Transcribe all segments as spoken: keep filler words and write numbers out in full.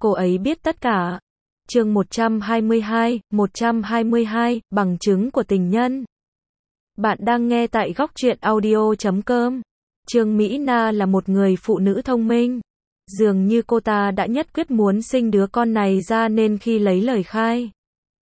cô ấy biết tất cả. Chương một trăm hai mươi hai, một trăm hai mươi hai, bằng chứng của tình nhân. Bạn đang nghe tại góc truyện audio chấm com. Trương Mỹ Na là một người phụ nữ thông minh. Dường như cô ta đã nhất quyết muốn sinh đứa con này ra nên khi lấy lời khai,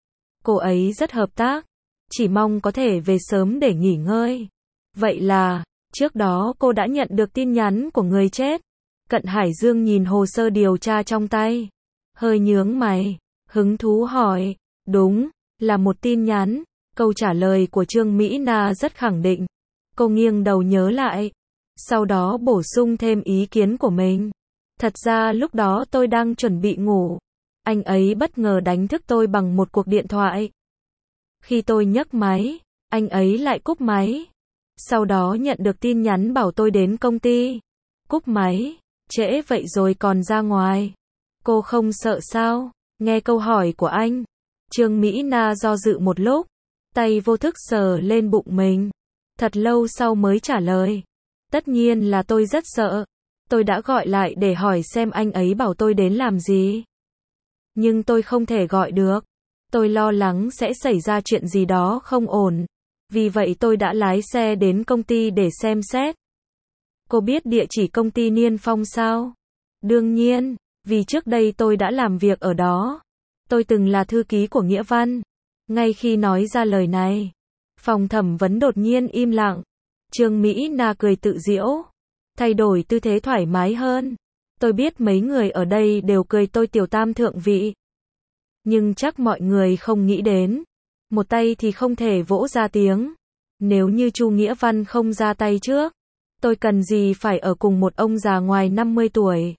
cô ấy rất hợp tác, chỉ mong có thể về sớm để nghỉ ngơi. Vậy là, trước đó cô đã nhận được tin nhắn của người chết. Cận Hải Dương nhìn hồ sơ điều tra trong tay, hơi nhướng mày, hứng thú hỏi, đúng, là một tin nhắn. Câu trả lời của Trương Mỹ Na rất khẳng định. Cô nghiêng đầu nhớ lại, sau đó bổ sung thêm ý kiến của mình. Thật ra lúc đó tôi đang chuẩn bị ngủ, anh ấy bất ngờ đánh thức tôi bằng một cuộc điện thoại. Khi tôi nhấc máy, anh ấy lại cúp máy. Sau đó nhận được tin nhắn bảo tôi đến công ty. Cúp máy, trễ vậy rồi còn ra ngoài. Cô không sợ sao? Nghe câu hỏi của anh, Trương Mỹ Na do dự một lúc, tay vô thức sờ lên bụng mình. Thật lâu sau mới trả lời. Tất nhiên là tôi rất sợ. Tôi đã gọi lại để hỏi xem anh ấy bảo tôi đến làm gì. Nhưng tôi không thể gọi được. Tôi lo lắng sẽ xảy ra chuyện gì đó không ổn. Vì vậy tôi đã lái xe đến công ty để xem xét. Cô biết địa chỉ công ty Niên Phong sao? Đương nhiên, vì trước đây tôi đã làm việc ở đó. Tôi từng là thư ký của Nghĩa Văn. Ngay khi nói ra lời này, phòng thẩm vấn đột nhiên im lặng. Trương Mỹ Na cười tự giễu, thay đổi tư thế thoải mái hơn. Tôi biết mấy người ở đây đều cười tôi tiểu tam thượng vị. Nhưng chắc mọi người không nghĩ đến. Một tay thì không thể vỗ ra tiếng. Nếu như Chu Nghĩa Văn không ra tay trước, tôi cần gì phải ở cùng một ông già ngoài năm mươi tuổi.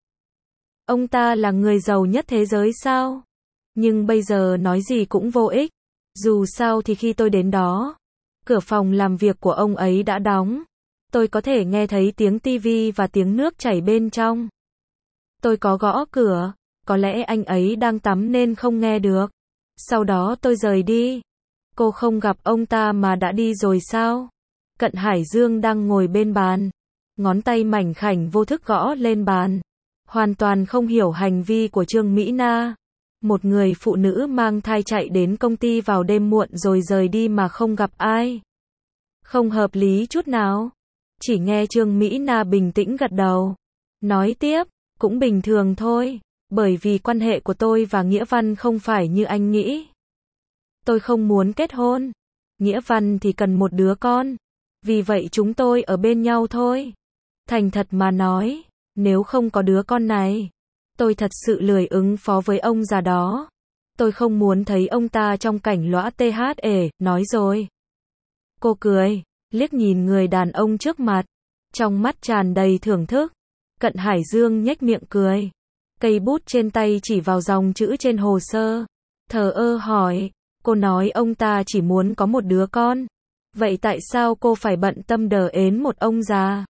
Ông ta là người giàu nhất thế giới sao? Nhưng bây giờ nói gì cũng vô ích. Dù sao thì khi tôi đến đó, cửa phòng làm việc của ông ấy đã đóng. Tôi có thể nghe thấy tiếng tivi và tiếng nước chảy bên trong. Tôi có gõ cửa, có lẽ anh ấy đang tắm nên không nghe được. Sau đó tôi rời đi. Cô không gặp ông ta mà đã đi rồi sao? Cận Hải Dương đang ngồi bên bàn, ngón tay mảnh khảnh vô thức gõ lên bàn. Hoàn toàn không hiểu hành vi của Trương Mỹ Na. Một người phụ nữ mang thai chạy đến công ty vào đêm muộn rồi rời đi mà không gặp ai. Không hợp lý chút nào. Chỉ nghe Trương Mỹ Na bình tĩnh gật đầu. Nói tiếp, cũng bình thường thôi. Bởi vì quan hệ của tôi và Nghĩa Văn không phải như anh nghĩ. Tôi không muốn kết hôn. Nghĩa Văn thì cần một đứa con. Vì vậy chúng tôi ở bên nhau thôi. Thành thật mà nói, nếu không có đứa con này, tôi thật sự lười ứng phó với ông già đó. Tôi không muốn thấy ông ta trong cảnh lõa tê hát ể, nói rồi. Cô cười, liếc nhìn người đàn ông trước mặt, trong mắt tràn đầy thưởng thức. Cận Hải Dương nhếch miệng cười. Cây bút trên tay chỉ vào dòng chữ trên hồ sơ. Thờ ơ hỏi, cô nói ông ta chỉ muốn có một đứa con. Vậy tại sao cô phải bận tâm đờ ến một ông già?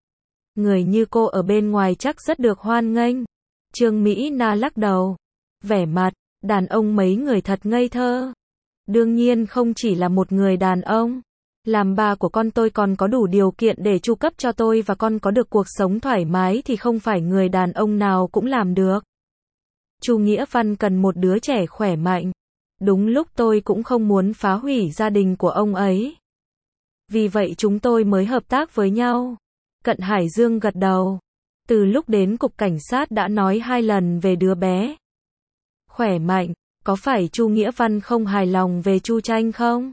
Người như cô ở bên ngoài chắc rất được hoan nghênh. Trương Mỹ Na lắc đầu. Vẻ mặt, đàn ông mấy người thật ngây thơ. Đương nhiên không chỉ là một người đàn ông. Làm ba của con tôi còn có đủ điều kiện để chu cấp cho tôi và con có được cuộc sống thoải mái thì không phải người đàn ông nào cũng làm được. Chu Nghĩa Văn cần một đứa trẻ khỏe mạnh. Đúng lúc tôi cũng không muốn phá hủy gia đình của ông ấy. Vì vậy chúng tôi mới hợp tác với nhau. Cận Hải Dương gật đầu. Từ lúc đến cục cảnh sát đã nói hai lần về đứa bé khỏe mạnh. Có phải Chu Nghĩa Văn không hài lòng về Chu Tranh không?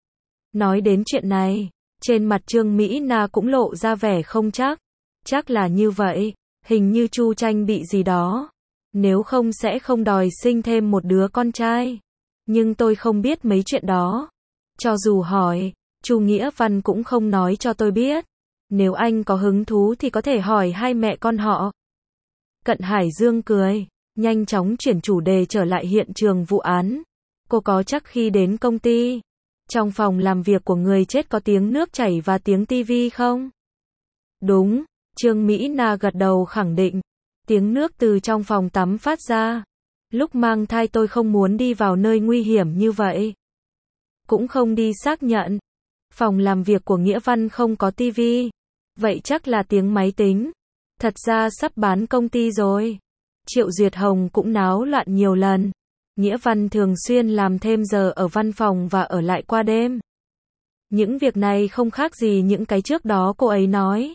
Nói đến chuyện này, trên mặt Trương Mỹ Na cũng lộ ra vẻ không chắc. Chắc là như vậy, hình như Chu Tranh bị gì đó. Nếu không sẽ không đòi sinh thêm một đứa con trai. Nhưng tôi không biết mấy chuyện đó. Cho dù hỏi, Chu Nghĩa Văn cũng không nói cho tôi biết. Nếu anh có hứng thú thì có thể hỏi hai mẹ con họ. Cận Hải Dương cười, nhanh chóng chuyển chủ đề trở lại hiện trường vụ án. Cô có chắc khi đến công ty, trong phòng làm việc của người chết có tiếng nước chảy và tiếng tivi không? Đúng, Trương Mỹ Na gật đầu khẳng định. Tiếng nước từ trong phòng tắm phát ra. Lúc mang thai tôi không muốn đi vào nơi nguy hiểm như vậy. Cũng không đi xác nhận. Phòng làm việc của Nghĩa Văn không có tivi. Vậy chắc là tiếng máy tính. Thật ra sắp bán công ty rồi. Triệu Duyệt Hồng cũng náo loạn nhiều lần. Nghĩa Văn thường xuyên làm thêm giờ ở văn phòng và ở lại qua đêm. Những việc này không khác gì những cái trước đó cô ấy nói.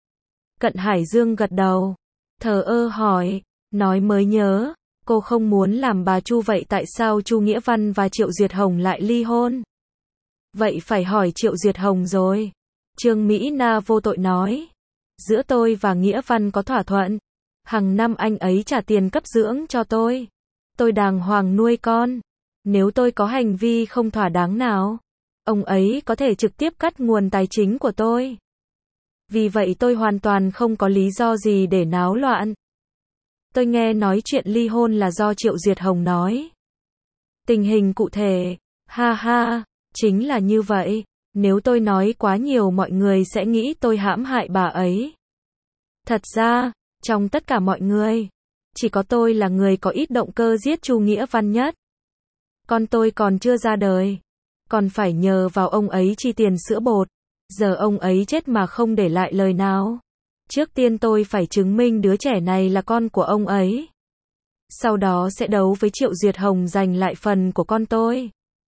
Cận Hải Dương gật đầu, thờ ơ hỏi, nói mới nhớ, cô không muốn làm bà Chu vậy tại sao Chu Nghĩa Văn và Triệu Duyệt Hồng lại ly hôn? Vậy phải hỏi Triệu Duyệt Hồng rồi. Trương Mỹ Na vô tội nói, giữa tôi và Nghĩa Văn có thỏa thuận, hàng năm anh ấy trả tiền cấp dưỡng cho tôi. Tôi đàng hoàng nuôi con. Nếu tôi có hành vi không thỏa đáng nào, ông ấy có thể trực tiếp cắt nguồn tài chính của tôi. Vì vậy tôi hoàn toàn không có lý do gì để náo loạn. Tôi nghe nói chuyện ly hôn là do Triệu Duyệt Hồng nói. Tình hình cụ thể, ha ha, chính là như vậy. Nếu tôi nói quá nhiều mọi người sẽ nghĩ tôi hãm hại bà ấy. Thật ra, trong tất cả mọi người, chỉ có tôi là người có ít động cơ giết Chu Nghĩa Văn nhất. Con tôi còn chưa ra đời, còn phải nhờ vào ông ấy chi tiền sữa bột. Giờ ông ấy chết mà không để lại lời nào. Trước tiên tôi phải chứng minh đứa trẻ này là con của ông ấy. Sau đó sẽ đấu với Triệu Duyệt Hồng giành lại phần của con tôi.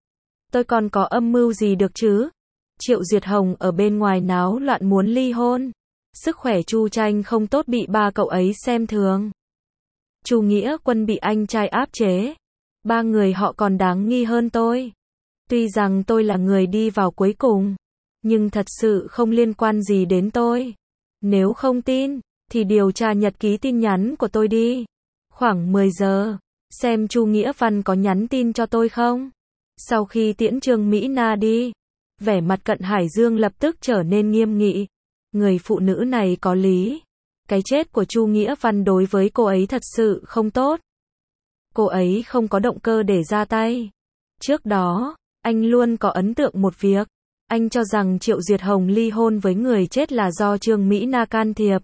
Tôi còn có âm mưu gì được chứ? Triệu Duyệt Hồng ở bên ngoài náo loạn muốn ly hôn. Sức khỏe Chu Tranh không tốt bị ba cậu ấy xem thường. Chu Nghĩa Quân bị anh trai áp chế. Ba người họ còn đáng nghi hơn tôi. Tuy rằng tôi là người đi vào cuối cùng, nhưng thật sự không liên quan gì đến tôi. Nếu không tin, thì điều tra nhật ký tin nhắn của tôi đi. Khoảng mười giờ, xem Chu Nghĩa Văn có nhắn tin cho tôi không? Sau khi tiễn Trương Mỹ Na đi, vẻ mặt Cận Hải Dương lập tức trở nên nghiêm nghị. Người phụ nữ này có lý. Cái chết của Chu Nghĩa Văn đối với cô ấy thật sự không tốt. Cô ấy không có động cơ để ra tay. Trước đó, anh luôn có ấn tượng một việc. Anh cho rằng Triệu Duyệt Hồng ly hôn với người chết là do Trương Mỹ Na can thiệp.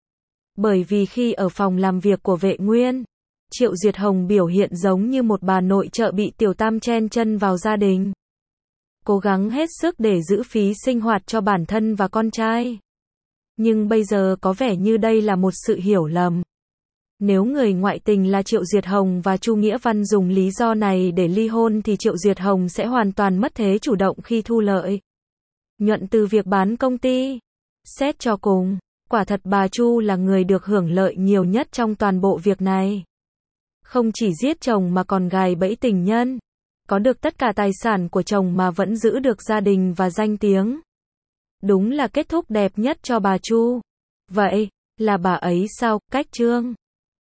Bởi vì khi ở phòng làm việc của Vệ Nguyên, Triệu Duyệt Hồng biểu hiện giống như một bà nội trợ bị Tiểu Tam chen chân vào gia đình. Cố gắng hết sức để giữ phí sinh hoạt cho bản thân và con trai. Nhưng bây giờ có vẻ như đây là một sự hiểu lầm. Nếu người ngoại tình là Triệu Duyệt Hồng và Chu Nghĩa Văn dùng lý do này để ly hôn thì Triệu Duyệt Hồng sẽ hoàn toàn mất thế chủ động khi thu lợi nhuận từ việc bán công ty. Xét cho cùng, quả thật bà Chu là người được hưởng lợi nhiều nhất trong toàn bộ việc này. Không chỉ giết chồng mà còn gài bẫy tình nhân. Có được tất cả tài sản của chồng mà vẫn giữ được gia đình và danh tiếng. Đúng là kết thúc đẹp nhất cho bà Chu. Vậy, là bà ấy sao, cách Trương